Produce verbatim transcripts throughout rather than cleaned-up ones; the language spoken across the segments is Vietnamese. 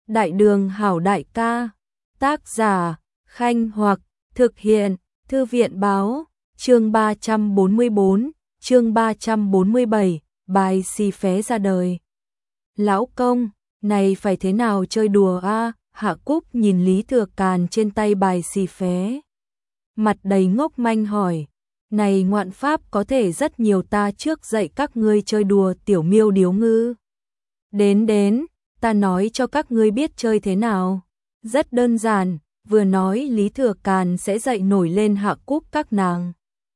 Đại đường hảo đại ca. Tác giả, Khanh Hoặc, thực hiện, Thư viện báo, chương ba trăm bốn mươi bốn, chương ba trăm bốn mươi bảy, bài xì phé ra đời. Lão công, này phải thế nào chơi đùa a? Hạ Cúc nhìn Lý Thừa Càn trên tay bài xì phé. Mặt đầy ngốc manh hỏi, này ngoạn pháp có thể rất nhiều, ta trước dạy các ngươi chơi đùa tiểu miêu điếu ngư. Đến đến, ta nói cho các ngươi biết chơi thế nào. Rất đơn giản, vừa nói Lý Thừa Càn sẽ dạy nổi lên Hạ Cúc các nàng.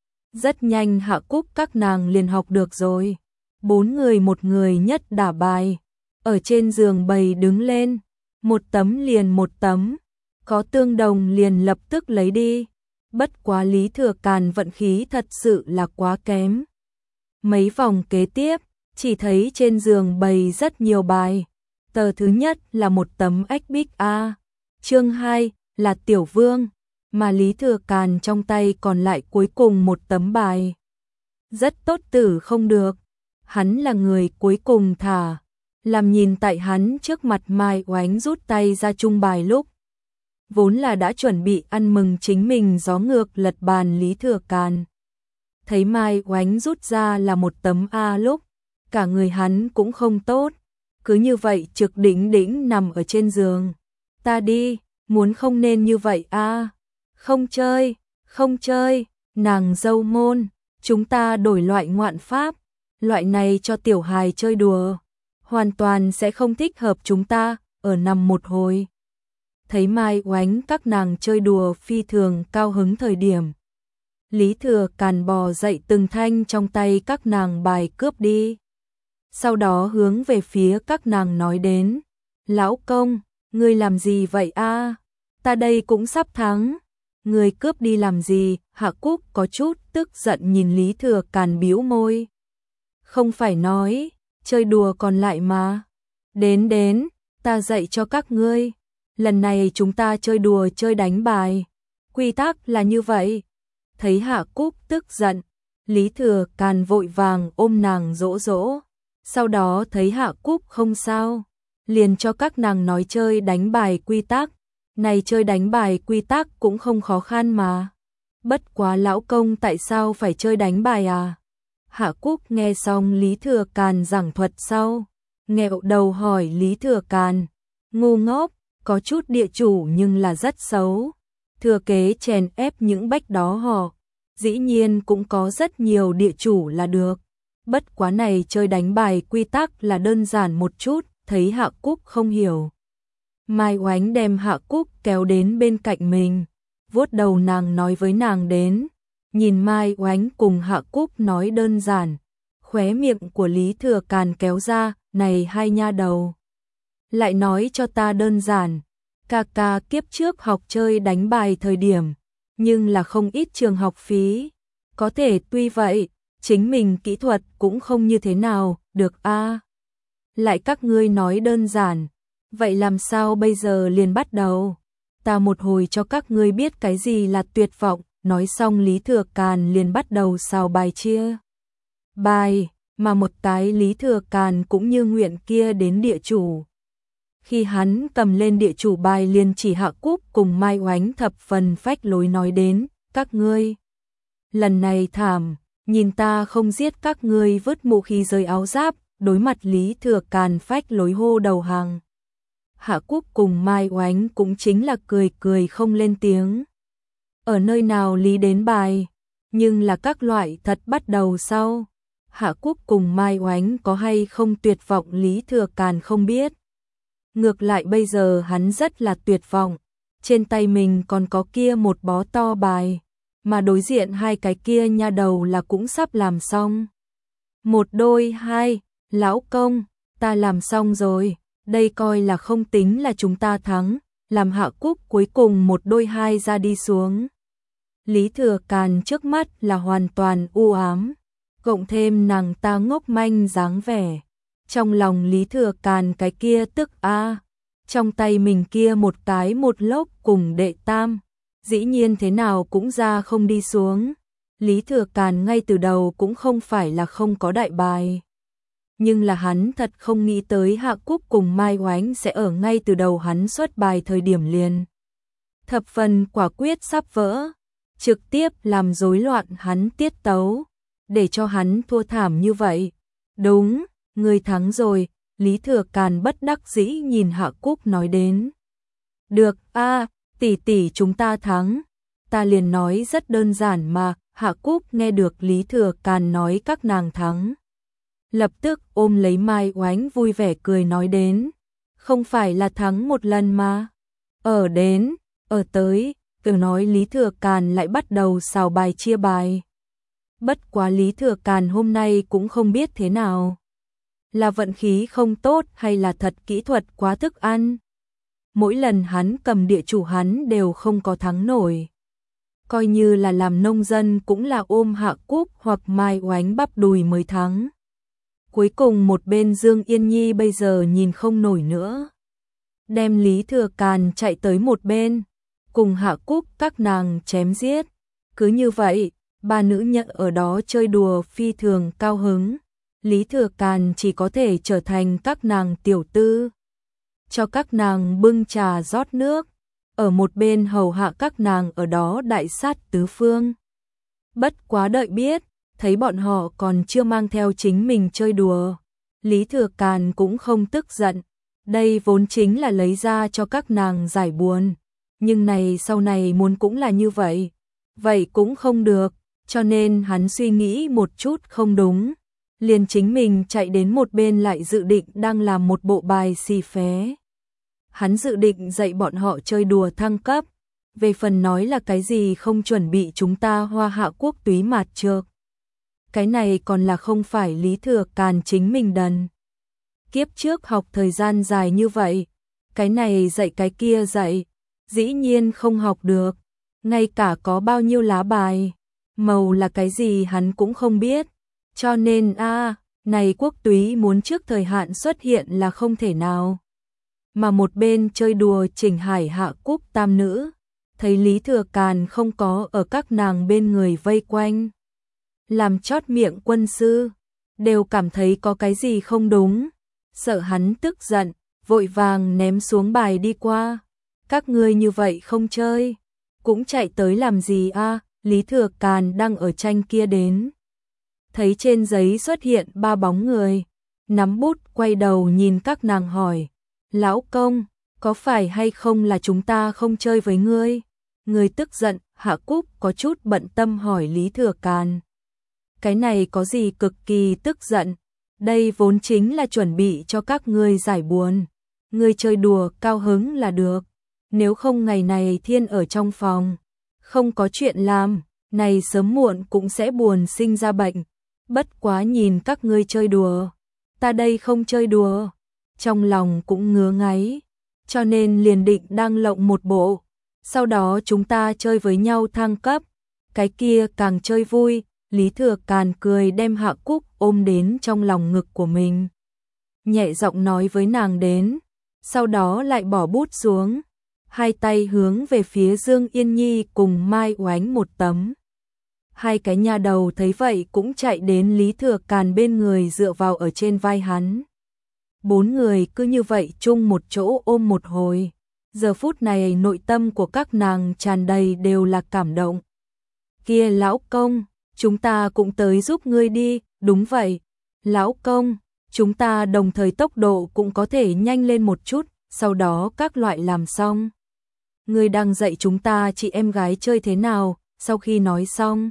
Rất nhanh Hạ Cúc các nàng liền học được rồi. Bốn người một người nhất đả bài. Ở trên giường bày đứng lên. Một tấm liền một tấm. Có tương đồng liền lập tức lấy đi. Bất quá Lý Thừa Càn vận khí thật sự là quá kém. Mấy vòng kế tiếp, chỉ thấy trên giường bày rất nhiều bài. Tờ thứ nhất là một tấm ếch bích A. Chương hai là Tiểu Vương, mà Lý Thừa Càn trong tay còn lại cuối cùng một tấm bài. Rất tốt tử không được, hắn là người cuối cùng thả, làm nhìn tại hắn trước mặt Mai Oánh rút tay ra chung bài lúc. Vốn là đã chuẩn bị ăn mừng chính mình gió ngược lật bàn Lý Thừa Càn. Thấy Mai Oánh rút ra là một tấm A lúc, cả người hắn cũng không tốt, cứ như vậy trực đỉnh đỉnh nằm ở trên giường. Ta đi, muốn không nên như vậy a. Không chơi, không chơi, nàng dâu môn, chúng ta đổi loại ngoạn pháp, loại này cho tiểu hài chơi đùa, hoàn toàn sẽ không thích hợp chúng ta, ở nằm một hồi. Thấy Mai Oánh các nàng chơi đùa phi thường cao hứng thời điểm. Lý Thừa Càn bò dậy từng thanh trong tay các nàng bài cướp đi. Sau đó hướng về phía các nàng nói đến, lão công, ngươi làm gì vậy a? Ta đây cũng sắp thắng. Ngươi cướp đi làm gì? Hạ Cúc có chút tức giận nhìn Lý Thừa Càn bĩu môi. Không phải nói, chơi đùa còn lại mà. Đến đến, ta dạy cho các ngươi. Lần này chúng ta chơi đùa chơi đánh bài. Quy tắc là như vậy. Thấy Hạ Cúc tức giận, Lý Thừa Càn vội vàng ôm nàng dỗ dỗ. Sau đó thấy Hạ Cúc không sao, liền cho các nàng nói chơi đánh bài quy tắc. Này chơi đánh bài quy tắc cũng không khó khăn mà. Bất quá lão công tại sao phải chơi đánh bài à? Hạ Cúc nghe xong Lý Thừa Càn giảng thuật sau, nghẹo đầu hỏi Lý Thừa Càn, ngu ngốc, có chút địa chủ nhưng là rất xấu. Thừa kế chèn ép những bách đó họ, dĩ nhiên cũng có rất nhiều địa chủ là được. Bất quá này chơi đánh bài quy tắc là đơn giản một chút, thấy Hạ Cúc không hiểu. Mai Oánh đem Hạ Cúc kéo đến bên cạnh mình, vuốt đầu nàng nói với nàng đến. Nhìn Mai Oánh cùng Hạ Cúc nói đơn giản, khóe miệng của Lý Thừa Càn kéo ra, này hai nha đầu. Lại nói cho ta đơn giản, ca ca kiếp trước học chơi đánh bài thời điểm, nhưng là không ít trường học phí. Có thể tuy vậy, chính mình kỹ thuật cũng không như thế nào, được a. Lại các ngươi nói đơn giản, vậy làm sao bây giờ liền bắt đầu? Ta một hồi cho các ngươi biết cái gì là tuyệt vọng. Nói xong Lý Thừa Càn liền bắt đầu xào bài chia bài, mà một cái Lý Thừa Càn cũng như nguyện kia đến địa chủ. Khi hắn cầm lên địa chủ bài liền chỉ Hạ Cúc cùng Mai Oánh thập phần phách lối nói đến, các ngươi. Lần này thảm, nhìn ta không giết các ngươi vứt mũ khí rơi áo giáp, đối mặt Lý Thừa Càn phách lối hô đầu hàng. Hạ Cúc cùng Mai Oánh cũng chính là cười cười không lên tiếng. Ở nơi nào lý đến bài, nhưng là các loại thật bắt đầu sau. Hạ Cúc cùng Mai Oánh có hay không tuyệt vọng Lý Thừa Càn không biết. Ngược lại bây giờ hắn rất là tuyệt vọng, trên tay mình còn có kia một bó to bài, mà đối diện hai cái kia nha đầu là cũng sắp làm xong. Một đôi hai, lão công, ta làm xong rồi, đây coi là không tính là chúng ta thắng, làm Hạ Cúc cuối cùng một đôi hai ra đi xuống. Lý Thừa Càn trước mắt là hoàn toàn u ám, cộng thêm nàng ta ngốc manh dáng vẻ. Trong lòng Lý Thừa Càn cái kia tức a, trong tay mình kia một cái một lốc cùng đệ tam, dĩ nhiên thế nào cũng ra không đi xuống. Lý Thừa Càn ngay từ đầu cũng không phải là không có đại bài. nhưng là hắn thật không nghĩ tới Hạ Cúc cùng Mai Oánh sẽ ở ngay từ đầu hắn xuất bài thời điểm liền. Thập phần quả quyết sắp vỡ, trực tiếp làm rối loạn hắn tiết tấu, để cho hắn thua thảm như vậy. Đúng, ngươi thắng rồi, Lý Thừa Càn bất đắc dĩ nhìn Hạ Cúc nói đến. Được, a, tỷ tỷ chúng ta thắng. Ta liền nói rất đơn giản mà. Hạ Cúc nghe được Lý Thừa Càn nói các nàng thắng, lập tức ôm lấy Mai Oánh vui vẻ cười nói đến. Không phải là thắng một lần mà. Ở đến, ở tới, cứ nói Lý Thừa Càn lại bắt đầu xào bài chia bài. Bất quá Lý Thừa Càn hôm nay cũng không biết thế nào. Là vận khí không tốt hay là thật kỹ thuật quá thức ăn. Mỗi lần hắn cầm địa chủ hắn đều không có thắng nổi. Coi như là làm nông dân cũng là ôm Hạ Cúc hoặc Mai Oánh bắp đùi mới thắng. Cuối cùng một bên Dương Yên Nhi bây giờ nhìn không nổi nữa. Đem Lý Thừa Càn chạy tới một bên, cùng Hạ Cúc các nàng chém giết. Cứ như vậy, ba nữ nhân ở đó chơi đùa phi thường cao hứng. Lý Thừa Càn chỉ có thể trở thành các nàng tiểu tư. Cho các nàng bưng trà rót nước. Ở một bên hầu hạ các nàng ở đó đại sát tứ phương. Bất quá đợi biết, thấy bọn họ còn chưa mang theo chính mình chơi đùa. Lý Thừa Càn cũng không tức giận. Đây vốn chính là lấy ra cho các nàng giải buồn. Nhưng này sau này muốn cũng là như vậy. Vậy cũng không được, cho nên hắn suy nghĩ một chút không đúng. Liền chính mình chạy đến một bên lại dự định đang làm một bộ bài xì phé. Hắn dự định dạy bọn họ chơi đùa thăng cấp. Về phần nói là cái gì không chuẩn bị chúng ta Hoa Hạ Quốc túy mạt trược. Cái này còn là không phải Lý Thừa Càn chính mình đần. Kiếp trước học thời gian dài như vậy, cái này dạy cái kia dạy, dĩ nhiên không học được. Ngay cả có bao nhiêu lá bài, màu là cái gì hắn cũng không biết. Cho nên a này quốc túy muốn trước thời hạn xuất hiện là không thể nào. Mà một bên chơi đùa Trình Hải Hạ Cúc tam nữ, thấy Lý Thừa Càn không có ở các nàng bên người vây quanh. Làm chót miệng quân sư, đều cảm thấy có cái gì không đúng. Sợ hắn tức giận, vội vàng ném xuống bài đi qua. Các ngươi như vậy không chơi, cũng chạy tới làm gì a? Lý Thừa Càn đang ở tranh kia đến. Thấy trên giấy xuất hiện ba bóng người, nắm bút quay đầu nhìn các nàng hỏi. Lão công, có phải hay không là chúng ta không chơi với ngươi? Người tức giận, Hạ Cúc có chút bận tâm hỏi Lý Thừa Càn. Cái này có gì cực kỳ tức giận? Đây vốn chính là chuẩn bị cho các ngươi giải buồn. Ngươi chơi đùa cao hứng là được. Nếu không ngày này thiên ở trong phòng, không có chuyện làm, này sớm muộn cũng sẽ buồn sinh ra bệnh. Bất quá nhìn các ngươi chơi đùa, ta đây không chơi đùa. Trong lòng cũng ngứa ngáy, cho nên liền định đang lộng một bộ. Sau đó chúng ta chơi với nhau thăng cấp, cái kia càng chơi vui. Lý Thừa Càn cười đem Hạ Cúc ôm đến trong lòng ngực của mình. Nhẹ giọng nói với nàng đến, sau đó lại bỏ bút xuống. Hai tay hướng về phía Dương Yên Nhi cùng Mai Oánh một tấm. Hai cái nha đầu thấy vậy cũng chạy đến Lý Thừa Càn bên người dựa vào ở trên vai hắn. Bốn người cứ như vậy chung một chỗ ôm một hồi. Giờ phút này nội tâm của các nàng tràn đầy đều là cảm động. Kia lão công, chúng ta cũng tới giúp ngươi đi. Đúng vậy, lão công, chúng ta đồng thời tốc độ cũng có thể nhanh lên một chút. Sau đó các loại làm xong, ngươi đang dạy chúng ta chị em gái chơi thế nào. Sau khi nói xong,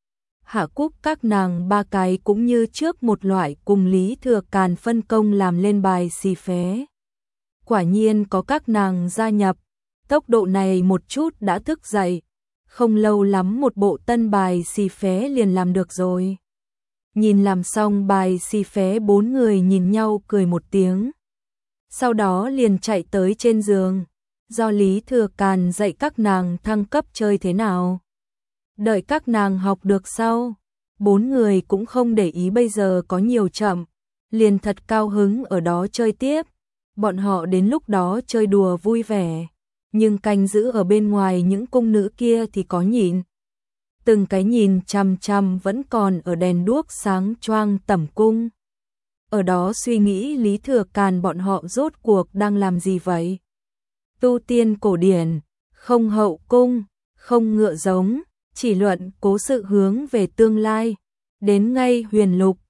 Hạ Cúc các nàng ba cái cũng như trước một loại cùng Lý Thừa Càn phân công làm lên bài xì phé. Quả nhiên có các nàng gia nhập, tốc độ này một chút đã thức dậy. Không lâu lắm một bộ tân bài xì phé liền làm được rồi. Nhìn làm xong bài xì phé bốn người nhìn nhau cười một tiếng. Sau đó liền chạy tới trên giường, do Lý Thừa Càn dạy các nàng thăng cấp chơi thế nào. Đợi các nàng học được sau, bốn người cũng không để ý bây giờ có nhiều chậm, liền thật cao hứng ở đó chơi tiếp. Bọn họ đến lúc đó chơi đùa vui vẻ, nhưng canh giữ ở bên ngoài những cung nữ kia thì có nhịn. Từng cái nhìn chằm chằm vẫn còn ở đèn đuốc sáng choang tẩm cung. ở đó suy nghĩ Lý Thừa Càn bọn họ rốt cuộc đang làm gì vậy. Tu tiên cổ điển, không hậu cung, không ngựa giống, chỉ luận cố sự hướng về tương lai, đến ngay huyền lục,